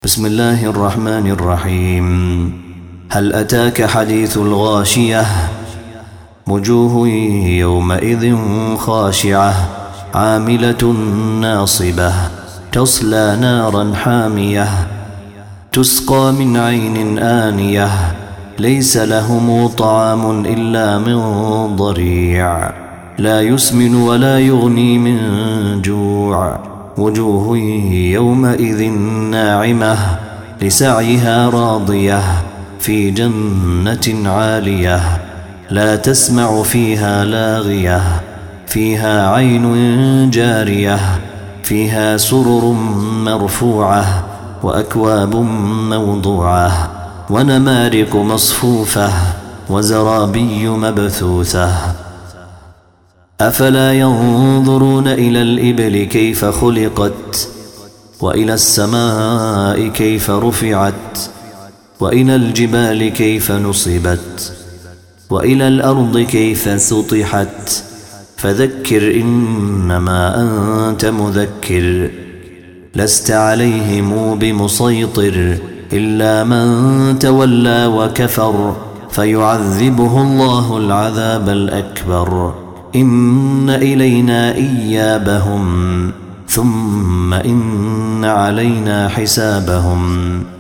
بسم الله الرحمن الرحيم. هل أتاك حديث الغاشية؟ وجوه يومئذ خاشعة عاملة ناصبة تصلى نارا حامية تسقى من عين آنية ليس لهم طعام إلا من ضريع لا يسمن ولا يغني من جوع. وجوه يومئذ ناعمة لسعيها راضية في جنة عالية لا تسمع فيها لاغية فيها عين جارية فيها سرر مرفوعة وأكواب موضوعة ونمارق مصفوفة وزرابي مبثوثة. أفلا ينظرون إلى الإبل كيف خلقت وإلى السماء كيف رفعت وإلى الجبال كيف نصبت وإلى الأرض كيف سطحت فذكر إنما أنت مذكر لست عليهم بمسيطر إلا من تولى وكفر فيعذبه الله العذاب الأكبر. إن إلينا إيابهم ثم إن علينا حسابهم.